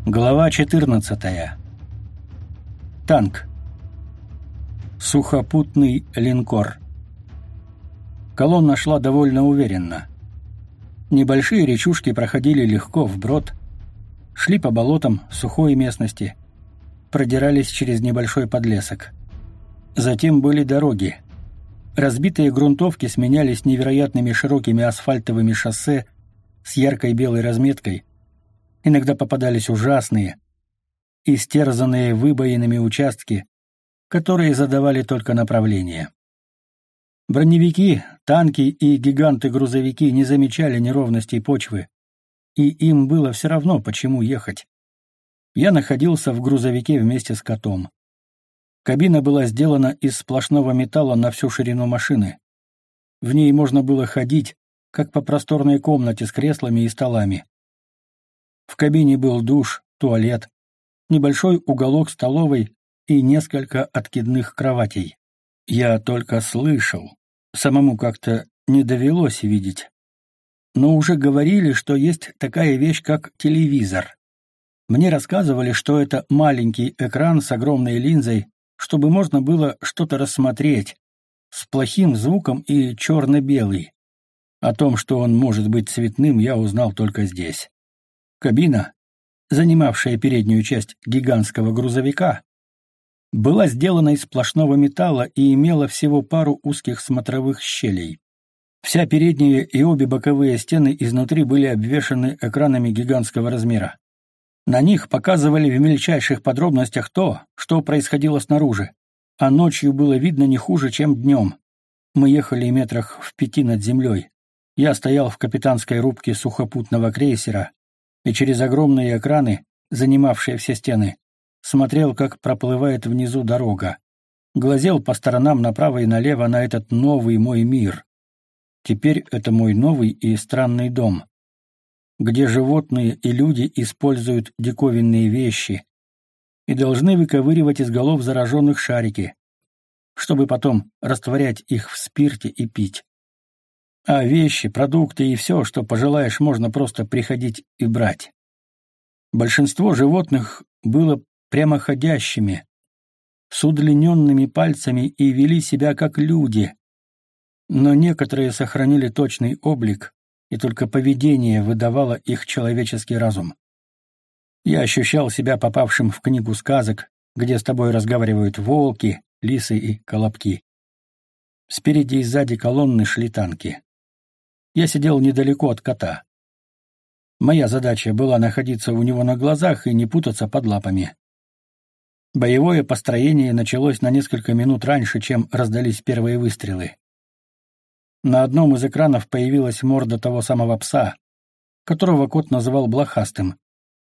Глава 14. Танк. Сухопутный линкор. Колонна шла довольно уверенно. Небольшие речушки проходили легко вброд, шли по болотам сухой местности, продирались через небольшой подлесок. Затем были дороги. Разбитые грунтовки сменялись невероятными широкими асфальтовыми шоссе с яркой белой разметкой. Иногда попадались ужасные, истерзанные выбоинами участки, которые задавали только направление. Броневики, танки и гиганты-грузовики не замечали неровностей почвы, и им было все равно, почему ехать. Я находился в грузовике вместе с котом. Кабина была сделана из сплошного металла на всю ширину машины. В ней можно было ходить, как по просторной комнате с креслами и столами. В кабине был душ, туалет, небольшой уголок столовой и несколько откидных кроватей. Я только слышал, самому как-то не довелось видеть. Но уже говорили, что есть такая вещь, как телевизор. Мне рассказывали, что это маленький экран с огромной линзой, чтобы можно было что-то рассмотреть, с плохим звуком и черно-белый. О том, что он может быть цветным, я узнал только здесь. Кабина, занимавшая переднюю часть гигантского грузовика, была сделана из сплошного металла и имела всего пару узких смотровых щелей. Вся передняя и обе боковые стены изнутри были обвешаны экранами гигантского размера. На них показывали в мельчайших подробностях то, что происходило снаружи, а ночью было видно не хуже, чем днем. Мы ехали метрах в 5 над землей. Я стоял в капитанской рубке сухопутного крейсера и через огромные экраны, занимавшие все стены, смотрел, как проплывает внизу дорога. Глазел по сторонам направо и налево на этот новый мой мир. Теперь это мой новый и странный дом, где животные и люди используют диковинные вещи и должны выковыривать из голов зараженных шарики, чтобы потом растворять их в спирте и пить. А вещи, продукты и все, что пожелаешь, можно просто приходить и брать. Большинство животных было прямоходящими, с удлиненными пальцами и вели себя как люди, но некоторые сохранили точный облик, и только поведение выдавало их человеческий разум. Я ощущал себя попавшим в книгу сказок, где с тобой разговаривают волки, лисы и колобки. Спереди и сзади колонны шли танки. Я сидел недалеко от кота. Моя задача была находиться у него на глазах и не путаться под лапами. Боевое построение началось на несколько минут раньше, чем раздались первые выстрелы. На одном из экранов появилась морда того самого пса, которого кот называл блохастым.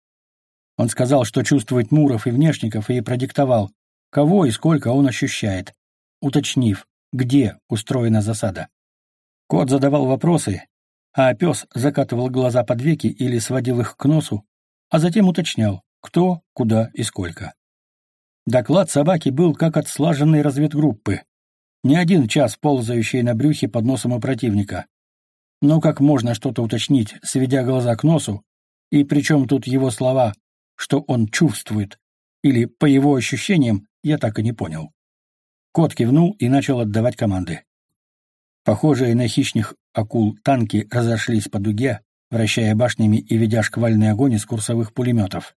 Он сказал, что чувствует муров и внешников, и продиктовал, кого и сколько он ощущает, уточнив, где устроена засада. Кот задавал вопросы, а пес закатывал глаза под веки или сводил их к носу, а затем уточнял, кто, куда и сколько. Доклад собаки был как от слаженной разведгруппы. Не один час ползающий на брюхе под носом у противника. Но как можно что-то уточнить, сведя глаза к носу, и причем тут его слова, что он чувствует, или по его ощущениям, я так и не понял. Кот кивнул и начал отдавать команды. Похожие на хищных акул танки разошлись по дуге, вращая башнями и ведя шквальный огонь из курсовых пулеметов.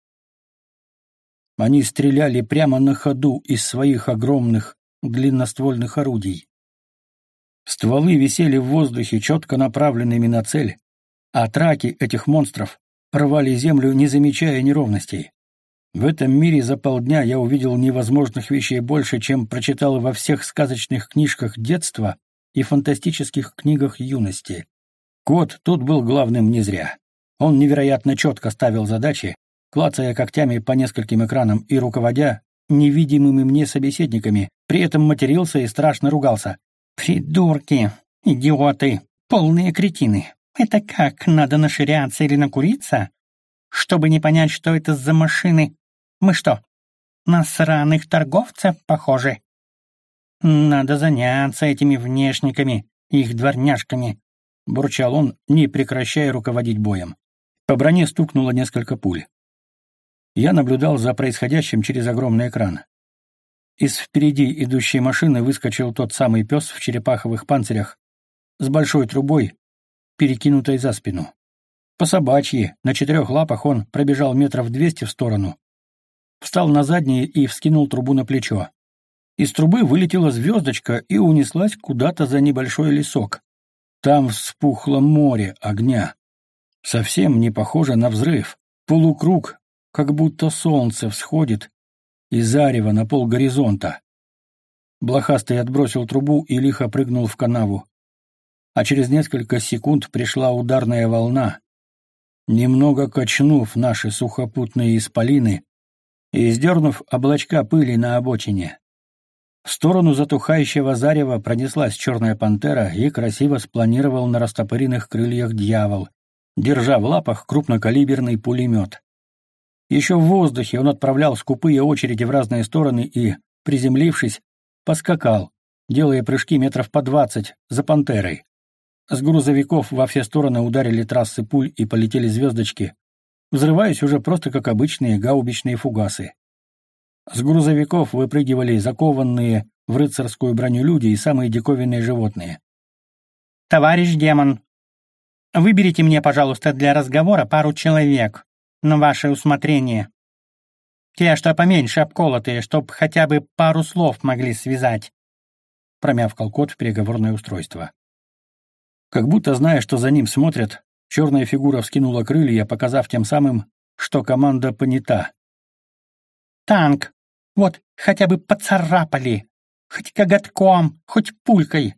Они стреляли прямо на ходу из своих огромных длинноствольных орудий. Стволы висели в воздухе, четко направленными на цель, а траки этих монстров рвали землю, не замечая неровностей. В этом мире за полдня я увидел невозможных вещей больше, чем прочитал во всех сказочных книжках детства и фантастических книгах юности. Кот тут был главным не зря. Он невероятно четко ставил задачи, клацая когтями по нескольким экранам и руководя невидимыми мне собеседниками, при этом матерился и страшно ругался. «Придурки! Идиоты! Полные кретины! Это как, надо наширяться или накуриться? Чтобы не понять, что это за машины? Мы что, на сраных торговцев похожи? Надо заняться этими внешниками, их дворняжками», — бурчал он, не прекращая руководить боем. По броне стукнуло несколько пуль. Я наблюдал за происходящим через огромный экран. Из впереди идущей машины выскочил тот самый пес в черепаховых панцирях с большой трубой, перекинутой за спину. По собачьи, на 4 лапах он пробежал 200 метров в сторону, встал на задние и вскинул трубу на плечо. Из трубы вылетела звездочка и унеслась куда-то за небольшой лесок. Там вспухло море огня. Совсем не похоже на взрыв. Полукруг, как будто солнце всходит, и зарево на полгоризонта. Блохастый отбросил трубу и лихо прыгнул в канаву. А через несколько секунд пришла ударная волна, немного качнув наши сухопутные исполины и сдернув облачка пыли на обочине. В сторону затухающего зарева пронеслась черная пантера и красиво спланировал на растопыренных крыльях дьявол, держа в лапах крупнокалиберный пулемет. Еще в воздухе он отправлял скупые очереди в разные стороны и, приземлившись, поскакал, делая прыжки метров по 20 за пантерой. С грузовиков во все стороны ударили трассы пуль и полетели звездочки, взрываясь уже просто как обычные гаубичные фугасы. С грузовиков выпрыгивали закованные в рыцарскую броню люди и самые диковинные животные. «Товарищ демон, выберите мне, пожалуйста, для разговора пару человек, на ваше усмотрение. Те, что поменьше обколотые, чтоб хотя бы пару слов могли связать», — промявкал кот в переговорное устройство. Как будто зная, что за ним смотрят, черная фигура вскинула крылья, показав тем самым, что команда понята. «Танк! Вот, хотя бы поцарапали! Хоть коготком, хоть пулькой!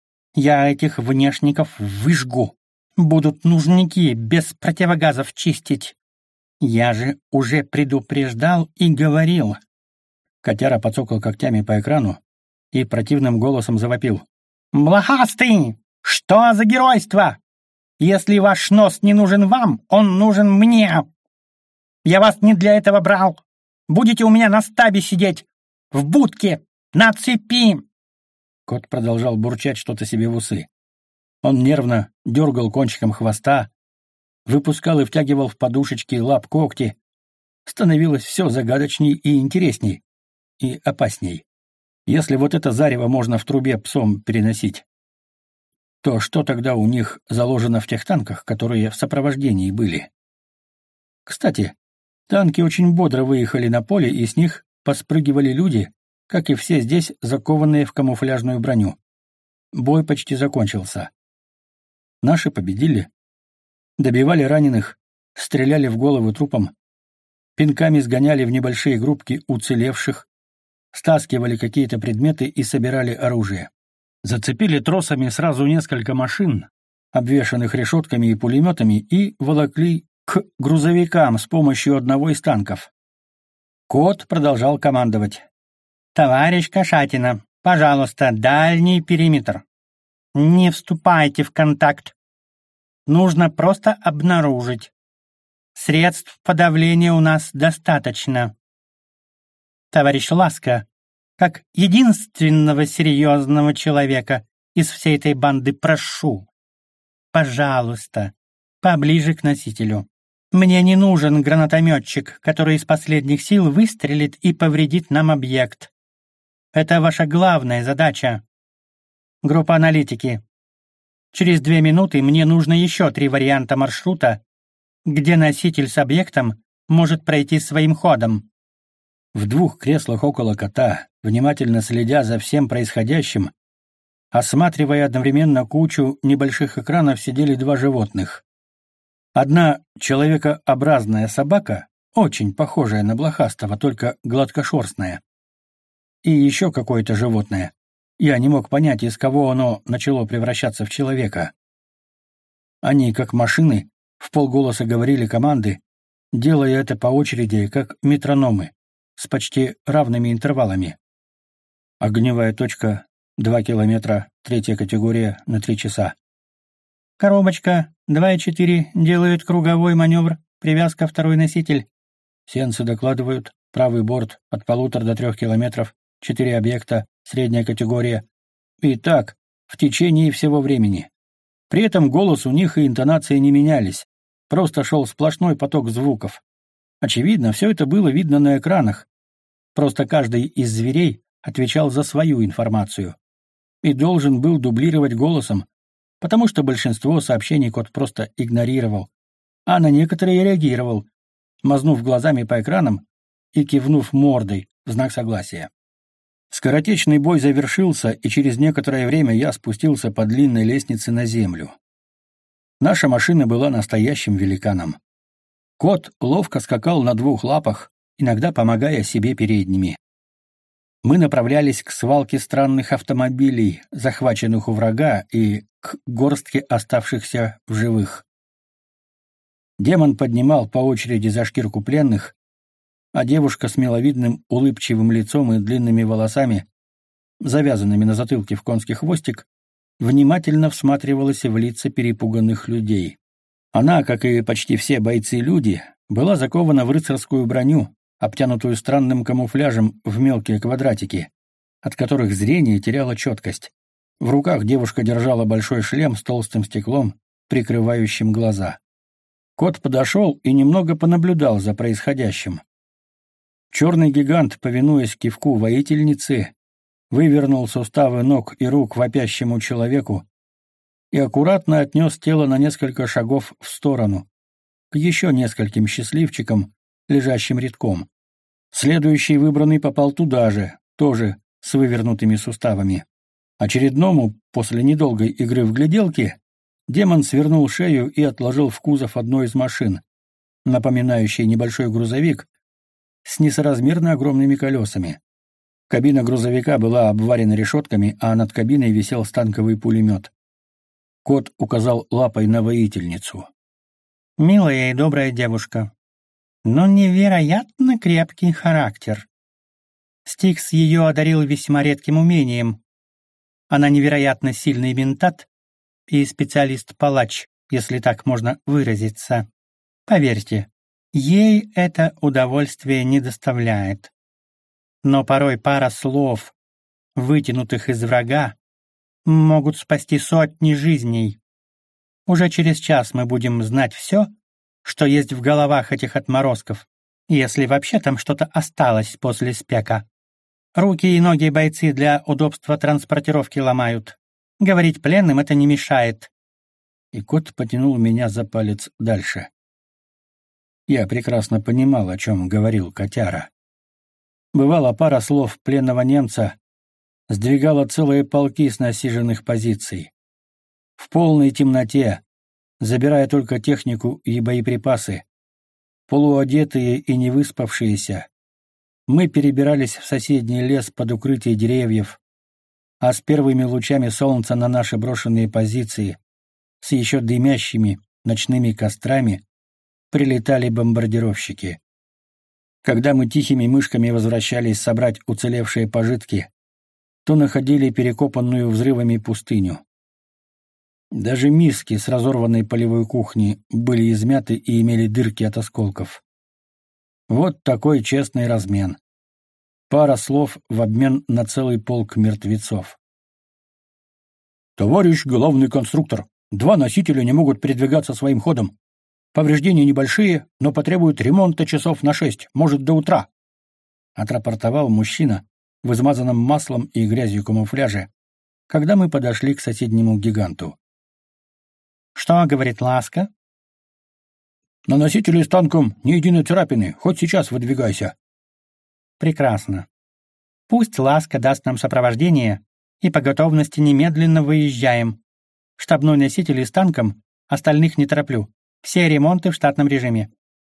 Я этих внешников выжгу! Будут нужники без противогазов чистить! Я же уже предупреждал и говорил!» Котяра подцокал когтями по экрану и противным голосом завопил. «Блохастый! Что за геройство? Если ваш нос не нужен вам, он нужен мне! Я вас не для этого брал! Будете у меня на стабе сидеть, в будке, на цепи!» Кот продолжал бурчать что-то себе в усы. Он нервно дергал кончиком хвоста, выпускал и втягивал в подушечки лап когти. Становилось все загадочней и интересней, и опасней. Если вот это зарево можно в трубе псом переносить, то что тогда у них заложено в тех танках, которые в сопровождении были? Кстати, танки очень бодро выехали на поле, и с них поспрыгивали люди, как и все здесь, закованные в камуфляжную броню. Бой почти закончился. Наши победили. Добивали раненых, стреляли в головы трупам, пинками сгоняли в небольшие группки уцелевших, стаскивали какие-то предметы и собирали оружие. Зацепили тросами сразу несколько машин, обвешанных решетками и пулеметами, и волокли к грузовикам с помощью одного из танков. Кот продолжал командовать. «Товарищ Кошатина, пожалуйста, дальний периметр. Не вступайте в контакт. Нужно просто обнаружить. Средств подавления у нас достаточно. Товарищ Ласка, как единственного серьезного человека из всей этой банды прошу, пожалуйста, поближе к носителю. Мне не нужен гранатометчик, который из последних сил выстрелит и повредит нам объект. Это ваша главная задача. Группа аналитики. Через 2 минуты мне нужно еще 3 варианта маршрута, где носитель с объектом может пройти своим ходом». В 2 креслах около кота, внимательно следя за всем происходящим, осматривая одновременно кучу небольших экранов, сидели 2 животных. Одна человекообразная собака, очень похожая на блохастого, только гладкошерстная. И еще какое-то животное. Я не мог понять, из кого оно начало превращаться в человека. Они, как машины, вполголоса говорили команды, делая это по очереди, как метрономы, с почти равными интервалами. Огневая точка 2 километра, 3-я категория на 3 часа. Коробочка 2,4 делают круговой маневр, привязка 2-й носитель. Сеансы докладывают, правый борт от 1,5 до 3 километров, 4 объекта, средняя категория. И так, в течение всего времени. При этом голос у них и интонации не менялись, просто шел сплошной поток звуков. Очевидно, все это было видно на экранах. Просто каждый из зверей отвечал за свою информацию и должен был дублировать голосом, потому что большинство сообщений кот просто игнорировал, а на некоторые реагировал, мазнув глазами по экранам и кивнув мордой в знак согласия. Скоротечный бой завершился, и через некоторое время я спустился по длинной лестнице на землю. Наша машина была настоящим великаном. Кот ловко скакал на двух лапах, иногда помогая себе передними. Мы направлялись к свалке странных автомобилей, захваченных у врага, и к горстке оставшихся в живых. Демон поднимал по очереди за шкирку пленных, а девушка с миловидным улыбчивым лицом и длинными волосами, завязанными на затылке в конский хвостик, внимательно всматривалась в лица перепуганных людей. Она, как и почти все бойцы-люди, была закована в рыцарскую броню, обтянутую странным камуфляжем в мелкие квадратики, от которых зрение теряло четкость. В руках девушка держала большой шлем с толстым стеклом, прикрывающим глаза. Кот подошел и немного понаблюдал за происходящим. Черный гигант, повинуясь кивку воительницы, вывернул суставы ног и рук вопящему человеку и аккуратно отнес тело на несколько шагов в сторону, к еще нескольким счастливчикам, лежащим редком. Следующий выбранный попал туда же, тоже с вывернутыми суставами. Очередному, после недолгой игры в гляделки, демон свернул шею и отложил в кузов одной из машин, напоминающей небольшой грузовик с несоразмерно огромными колесами. Кабина грузовика была обварена решетками, а над кабиной висел станковый пулемет. Кот указал лапой на воительницу. «Милая и добрая девушка, но невероятно крепкий характер. Стикс ее одарил весьма редким умением. Она невероятно сильный ментат и специалист-палач, если так можно выразиться. Поверьте, ей это удовольствие не доставляет. Но порой пара слов, вытянутых из врага, могут спасти сотни жизней. Уже через час мы будем знать все, что есть в головах этих отморозков, если вообще там что-то осталось после спека. Руки и ноги бойцы для удобства транспортировки ломают. Говорить пленным это не мешает». И кот потянул меня за палец дальше. Я прекрасно понимал, о чем говорил котяра. Бывало, пара слов пленного немца сдвигала целые полки с насиженных позиций. В полной темноте, забирая только технику и боеприпасы, полуодетые и невыспавшиеся, мы перебирались в соседний лес под укрытие деревьев, а с первыми лучами солнца на наши брошенные позиции, с еще дымящими ночными кострами, прилетали бомбардировщики. Когда мы тихими мышками возвращались собрать уцелевшие пожитки, то находили перекопанную взрывами пустыню. Даже миски с разорванной полевой кухни были измяты и имели дырки от осколков. Вот такой честный размен. Пара слов в обмен на целый полк мертвецов. «Товарищ главный конструктор, 2 носителя не могут передвигаться своим ходом. Повреждения небольшие, но потребуют ремонта часов на 6, может, до утра», — отрапортовал мужчина в измазанном маслом и грязью камуфляже, когда мы подошли к соседнему гиганту. «Что говорит Ласка?» «На носителе с танком ни единой царапины, хоть сейчас выдвигайся». «Прекрасно. Пусть Ласка даст нам сопровождение, и по готовности немедленно выезжаем. Штабной носитель с танком, остальных не тороплю. Все ремонты в штатном режиме».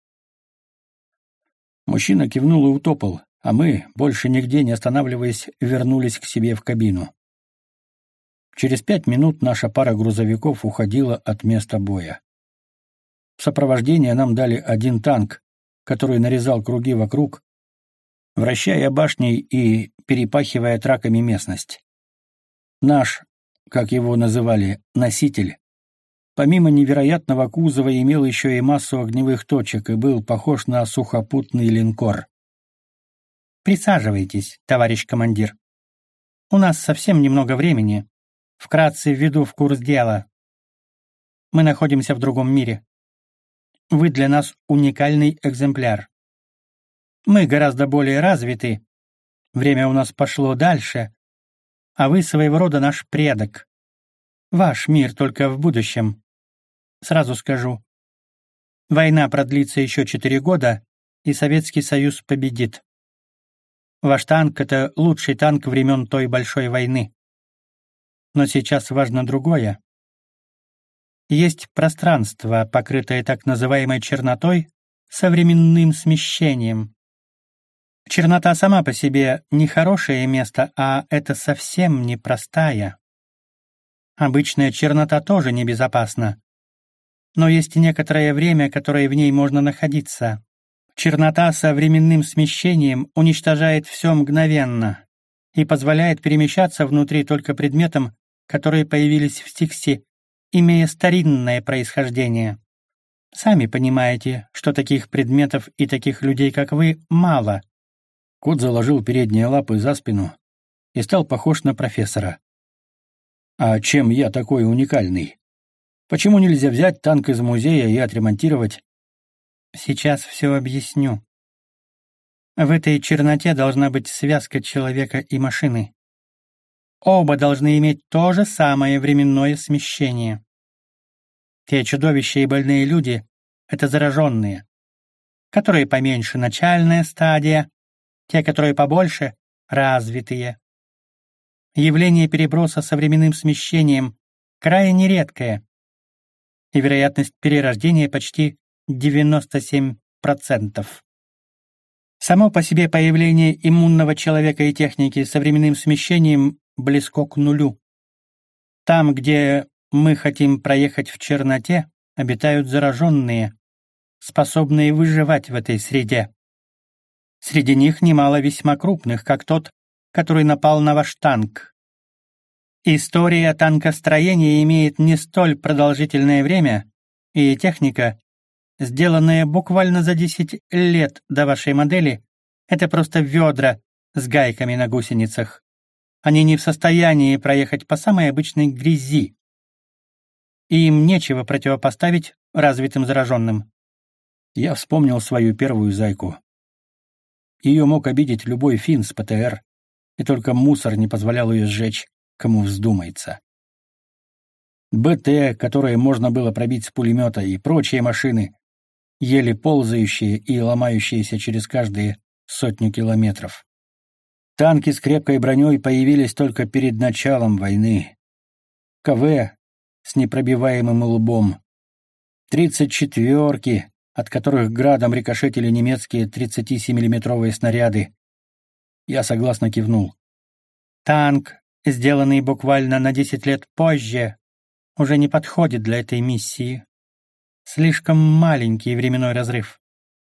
Мужчина кивнул и утопал, а мы, больше нигде не останавливаясь, вернулись к себе в кабину. Через 5 минут наша пара грузовиков уходила от места боя. В сопровождение нам дали 1 танк, который нарезал круги вокруг, вращая башней и перепахивая траками местность. Наш, как его называли, носитель, помимо невероятного кузова имел еще и массу огневых точек и был похож на сухопутный линкор. «Присаживайтесь, товарищ командир. У нас совсем немного времени. Вкратце введу в курс дела. Мы находимся в другом мире. Вы для нас уникальный экземпляр. Мы гораздо более развиты, время у нас пошло дальше, а вы своего рода наш предок. Ваш мир только в будущем. Сразу скажу. Война продлится еще 4 года, и Советский Союз победит. Ваш танк — это лучший танк времен той большой войны. Но сейчас важно другое. Есть пространство, покрытое так называемой чернотой, со временным смещением. Чернота сама по себе не хорошее место, а это совсем непростая. Обычная чернота тоже небезопасна. Но есть некоторое время, которое в ней можно находиться. Чернота со временным смещением уничтожает все мгновенно и позволяет перемещаться внутри только предметам, которые появились в Стиксе, имея старинное происхождение. Сами понимаете, что таких предметов и таких людей, как вы, мало. Кот заложил передние лапы за спину и стал похож на профессора. А чем я такой уникальный? Почему нельзя взять танк из музея и отремонтировать? Сейчас все объясню. В этой черноте должна быть связка человека и машины. Оба должны иметь то же самое временное смещение. Те чудовища и больные люди — это зараженные, которые поменьше — начальная стадия, те, которые побольше — развитые. Явление переброса со временным смещением крайне редкое, и вероятность перерождения почти 97%. Само по себе появление иммунного человека и техники со временным смещением близко к нулю. Там, где мы хотим проехать в черноте, обитают зараженные, способные выживать в этой среде. Среди них немало весьма крупных, как тот, который напал на ваш танк. История танкостроения имеет не столь продолжительное время, и техника, сделанная буквально за 10 лет до вашей модели, это просто ведра с гайками на гусеницах. Они не в состоянии проехать по самой обычной грязи. И им нечего противопоставить развитым зараженным. Я вспомнил свою первую зайку. Ее мог обидеть любой финн с ПТР, и только мусор не позволял ее сжечь, кому вздумается. БТ, которые можно было пробить с пулемета, и прочие машины, еле ползающие и ломающиеся через каждые 100 километров. Танки с крепкой броней появились только перед началом войны. КВ с непробиваемым лбом. 34-ки, от которых градом рикошетили немецкие 37-миллиметровые снаряды. Я согласно кивнул. Танк, сделанный буквально на 10 лет позже, уже не подходит для этой миссии. Слишком маленький временной разрыв.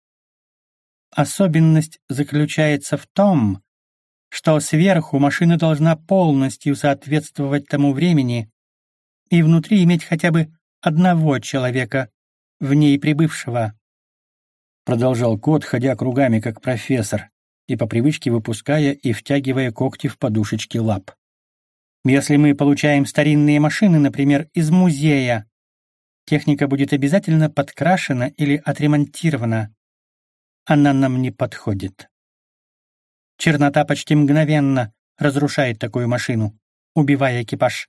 Особенность заключается в том, что сверху машина должна полностью соответствовать тому времени и внутри иметь хотя бы одного человека, в ней прибывшего. Продолжал кот, ходя кругами, как профессор, и по привычке выпуская и втягивая когти в подушечки лап. Если мы получаем старинные машины, например, из музея, техника будет обязательно подкрашена или отремонтирована. Она нам не подходит. Чернота почти мгновенно разрушает такую машину, убивая экипаж.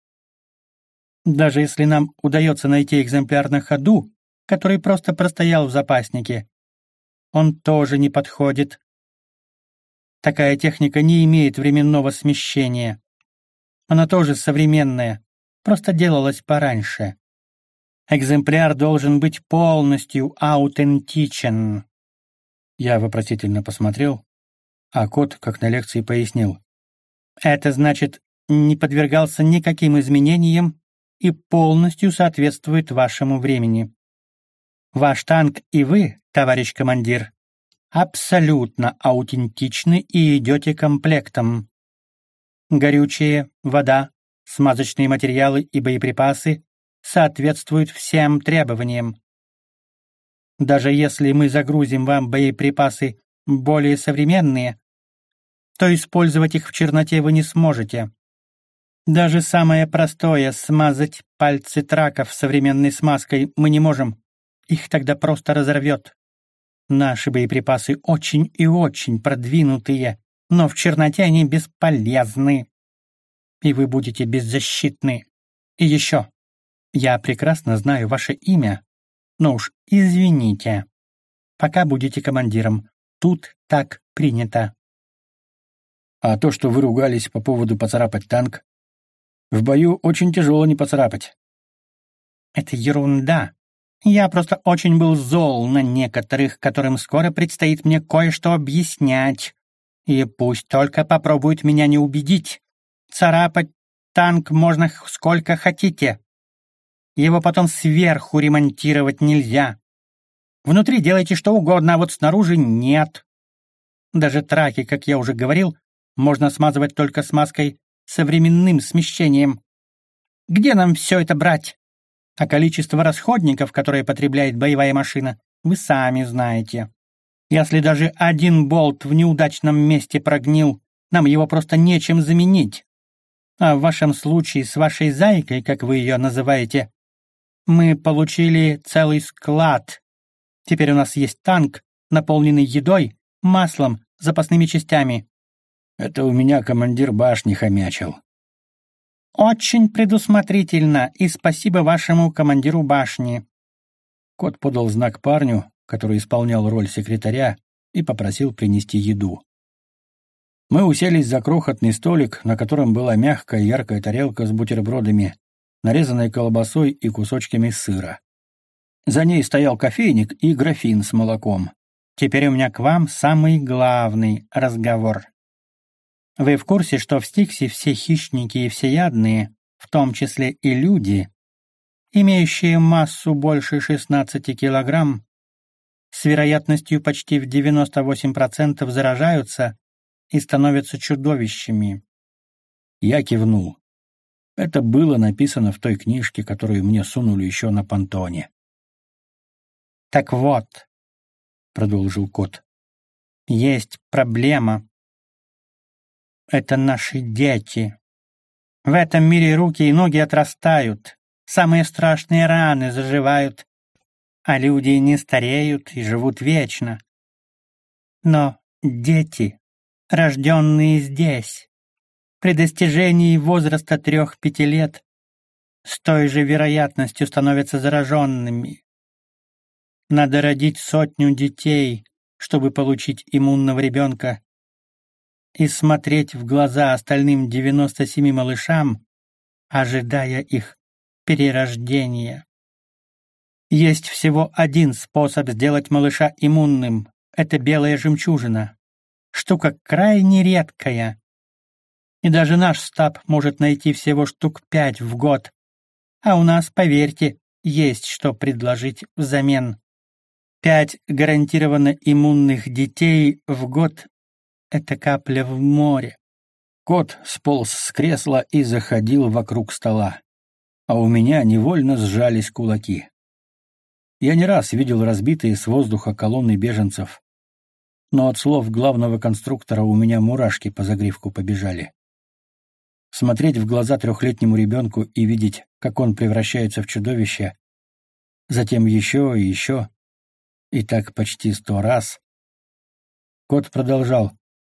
Даже если нам удается найти экземпляр на ходу, который просто простоял в запаснике, он тоже не подходит. Такая техника не имеет временного смещения. Она тоже современная, просто делалась пораньше. Экземпляр должен быть полностью аутентичен. Я вопросительно посмотрел, а кот, как на лекции, пояснил. Это значит, не подвергался никаким изменениям и полностью соответствует вашему времени. Ваш танк и вы, товарищ командир, абсолютно аутентичны и идете комплектом. Горючее, вода, смазочные материалы и боеприпасы соответствуют всем требованиям. Даже если мы загрузим вам боеприпасы более современные, то использовать их в черноте вы не сможете. Даже самое простое — смазать пальцы траков современной смазкой мы не можем, их тогда просто разорвет. Наши боеприпасы очень и очень продвинутые, но в черноте они бесполезны. И вы будете беззащитны. И еще. Я прекрасно знаю ваше имя, но уж извините. Пока будете командиром. Тут так принято. А то, что вы ругались по поводу поцарапать танк, в бою очень тяжело не поцарапать. Это ерунда. Я просто очень был зол на некоторых, которым скоро предстоит мне кое-что объяснять. И пусть только попробуют меня не убедить. Царапать танк можно сколько хотите. Его потом сверху ремонтировать нельзя. Внутри делайте что угодно, а вот снаружи нет. Даже траки, как я уже говорил, можно смазывать только смазкой со временным смещением. Где нам все это брать? А количество расходников, которые потребляет боевая машина, вы сами знаете. Если даже один болт в неудачном месте прогнил, нам его просто нечем заменить. А в вашем случае с вашей зайкой, как вы ее называете, мы получили целый склад. Теперь у нас есть танк, наполненный едой, маслом, запасными частями. Это у меня командир башни хомячил. Очень предусмотрительно, и спасибо вашему командиру башни. Кот подал знак парню, который исполнял роль секретаря, и попросил принести еду. Мы уселись за крохотный столик, на котором была мягкая яркая тарелка с бутербродами, нарезанной колбасой и кусочками сыра. За ней стоял кофейник и графин с молоком. Теперь у меня к вам самый главный разговор. Вы в курсе, что в Стиксе все хищники и всеядные, в том числе и люди, имеющие массу больше 16 килограмм, с вероятностью почти в 98% заражаются и становятся чудовищами? Я кивнул. Это было написано в той книжке, которую мне сунули еще на понтоне. «Так вот», — продолжил кот, — «есть проблема. Это наши дети. В этом мире руки и ноги отрастают, самые страшные раны заживают, а люди не стареют и живут вечно. Но дети, рожденные здесь, при достижении возраста 3-5 лет, с той же вероятностью становятся зараженными. Надо родить 100 детей, чтобы получить иммунного ребенка, и смотреть в глаза остальным 97 малышам, ожидая их перерождения. Есть всего один способ сделать малыша иммунным — это белая жемчужина. Штука крайне редкая. И даже наш штаб может найти всего штук 5 в год. А у нас, поверьте, есть что предложить взамен. 5 гарантированно иммунных детей в год — это капля в море. Кот сполз с кресла и заходил вокруг стола, а у меня невольно сжались кулаки. Я не раз видел разбитые с воздуха колонны беженцев, но от слов главного конструктора у меня мурашки по загривку побежали. Смотреть в глаза 3-летнему ребенку и видеть, как он превращается в чудовище, затем еще и еще, и так почти 100 раз. Кот продолжал.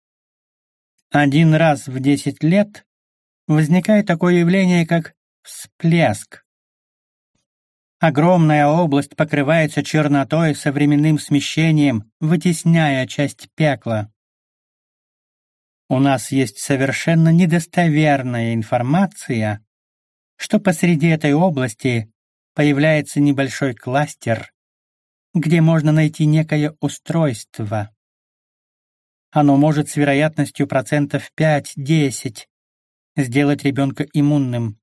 Один раз в 10 лет возникает такое явление, как всплеск. Огромная область покрывается чернотой со временным смещением, вытесняя часть пекла. У нас есть совершенно недостоверная информация, что посреди этой области появляется небольшой кластер, где можно найти некое устройство. Оно может с вероятностью 5-10% сделать ребенка иммунным.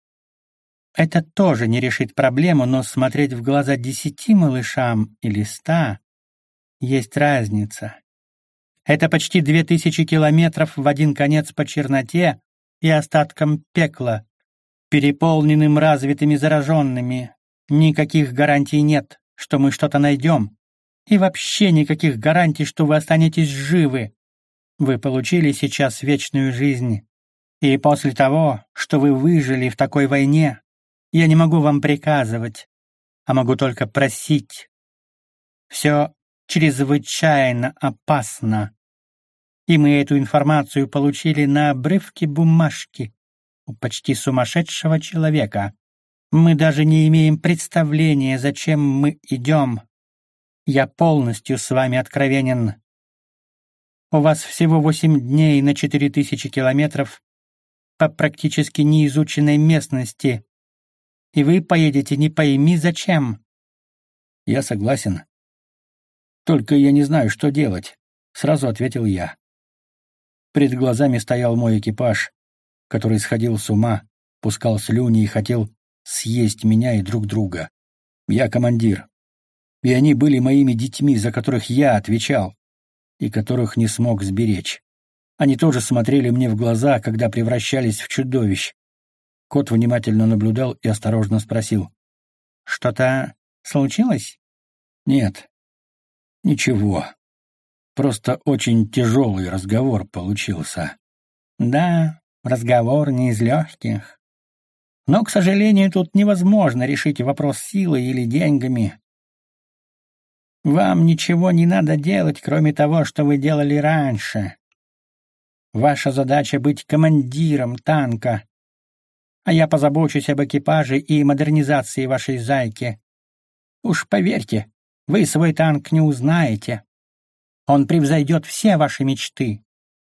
Это тоже не решит проблему, но смотреть в глаза 10 малышам или 100 есть разница. Это почти 2000 километров в один конец по черноте и остаткам пекла, переполненным развитыми зараженными. Никаких гарантий нет, что мы что-то найдем. И вообще никаких гарантий, что вы останетесь живы. Вы получили сейчас вечную жизнь. И после того, что вы выжили в такой войне, я не могу вам приказывать, а могу только просить. Все чрезвычайно опасно. И мы эту информацию получили на обрывке бумажки у почти сумасшедшего человека. Мы даже не имеем представления, зачем мы идем. Я полностью с вами откровенен. У вас всего 8 дней на 4000 километров по практически неизученной местности, и вы поедете не пойми зачем. Я согласен. Только я не знаю, что делать, сразу ответил я. Перед глазами стоял мой экипаж, который сходил с ума, пускал слюни и хотел съесть меня и друг друга. Я командир. И они были моими детьми, за которых я отвечал, и которых не смог сберечь. Они тоже смотрели мне в глаза, когда превращались в чудовищ. Кот внимательно наблюдал и осторожно спросил. «Что-то случилось?» «Нет. Ничего. Просто очень тяжелый разговор получился». «Да, разговор не из легких. Но, к сожалению, тут невозможно решить вопрос силой или деньгами. Вам ничего не надо делать, кроме того, что вы делали раньше. Ваша задача — быть командиром танка, а я позабочусь об экипаже и модернизации вашей «Зайки». Уж поверьте, вы свой танк не узнаете. Он превзойдет все ваши мечты.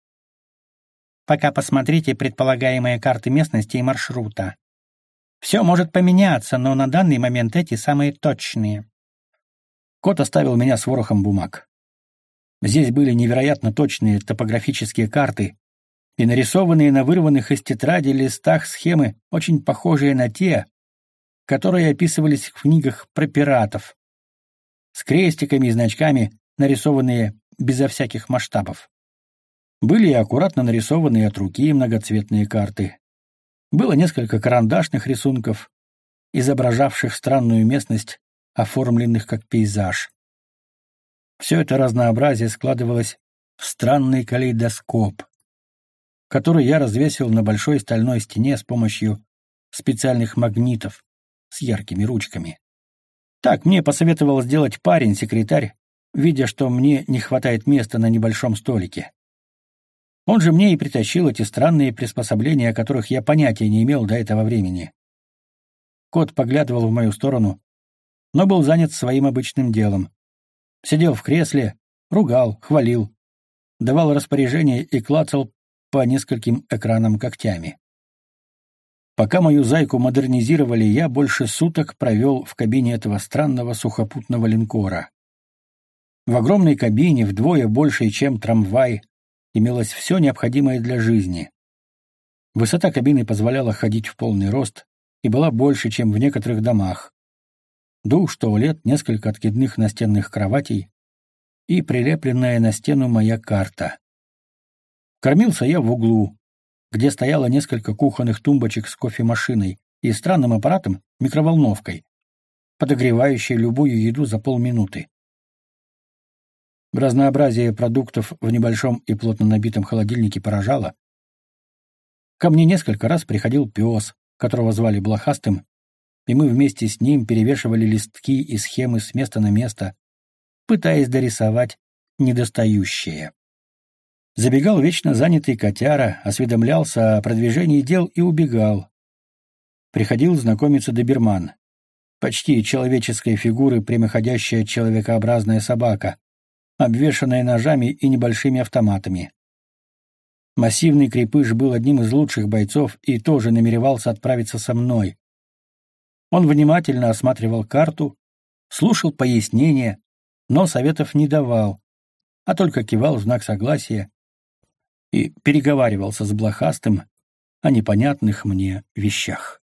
Пока посмотрите предполагаемые карты местности и маршрута. Все может поменяться, но на данный момент эти самые точные. Кот оставил меня с ворохом бумаг. Здесь были невероятно точные топографические карты и нарисованные на вырванных из тетради листах схемы, очень похожие на те, которые описывались в книгах про пиратов, с крестиками и значками, нарисованные безо всяких масштабов. Были и аккуратно нарисованные от руки многоцветные карты. Было несколько карандашных рисунков, изображавших странную местность, оформленных как пейзаж. Все это разнообразие складывалось в странный калейдоскоп, который я развесил на большой стальной стене с помощью специальных магнитов с яркими ручками. Так мне посоветовал сделать парень-секретарь, видя, что мне не хватает места на небольшом столике. Он же мне и притащил эти странные приспособления, о которых я понятия не имел до этого времени. Кот поглядывал в мою сторону, но был занят своим обычным делом. Сидел в кресле, ругал, хвалил, давал распоряжения и клацал по нескольким экранам когтями. Пока мою «Зайку» модернизировали, я больше суток провел в кабине этого странного сухопутного линкора. В огромной кабине, вдвое большей, чем трамвай, имелось все необходимое для жизни. Высота кабины позволяла ходить в полный рост и была больше, чем в некоторых домах. Душ, туалет, несколько откидных настенных кроватей и прилепленная на стену моя карта. Кормился я в углу, где стояло несколько кухонных тумбочек с кофемашиной и странным аппаратом, микроволновкой, подогревающей любую еду за полминуты. Разнообразие продуктов в небольшом и плотно набитом холодильнике поражало. Ко мне несколько раз приходил пес, которого звали Блохастым, и мы вместе с ним перевешивали листки и схемы с места на место, пытаясь дорисовать недостающее. Забегал вечно занятый котяра, осведомлялся о продвижении дел и убегал. Приходил знакомиться доберман, почти человеческой фигуры прямоходящая человекообразная собака, обвешанная ножами и небольшими автоматами. Массивный крепыш был одним из лучших бойцов и тоже намеревался отправиться со мной. Он внимательно осматривал карту, слушал пояснения, но советов не давал, а только кивал в знак согласия и переговаривался с Блохастым о непонятных мне вещах.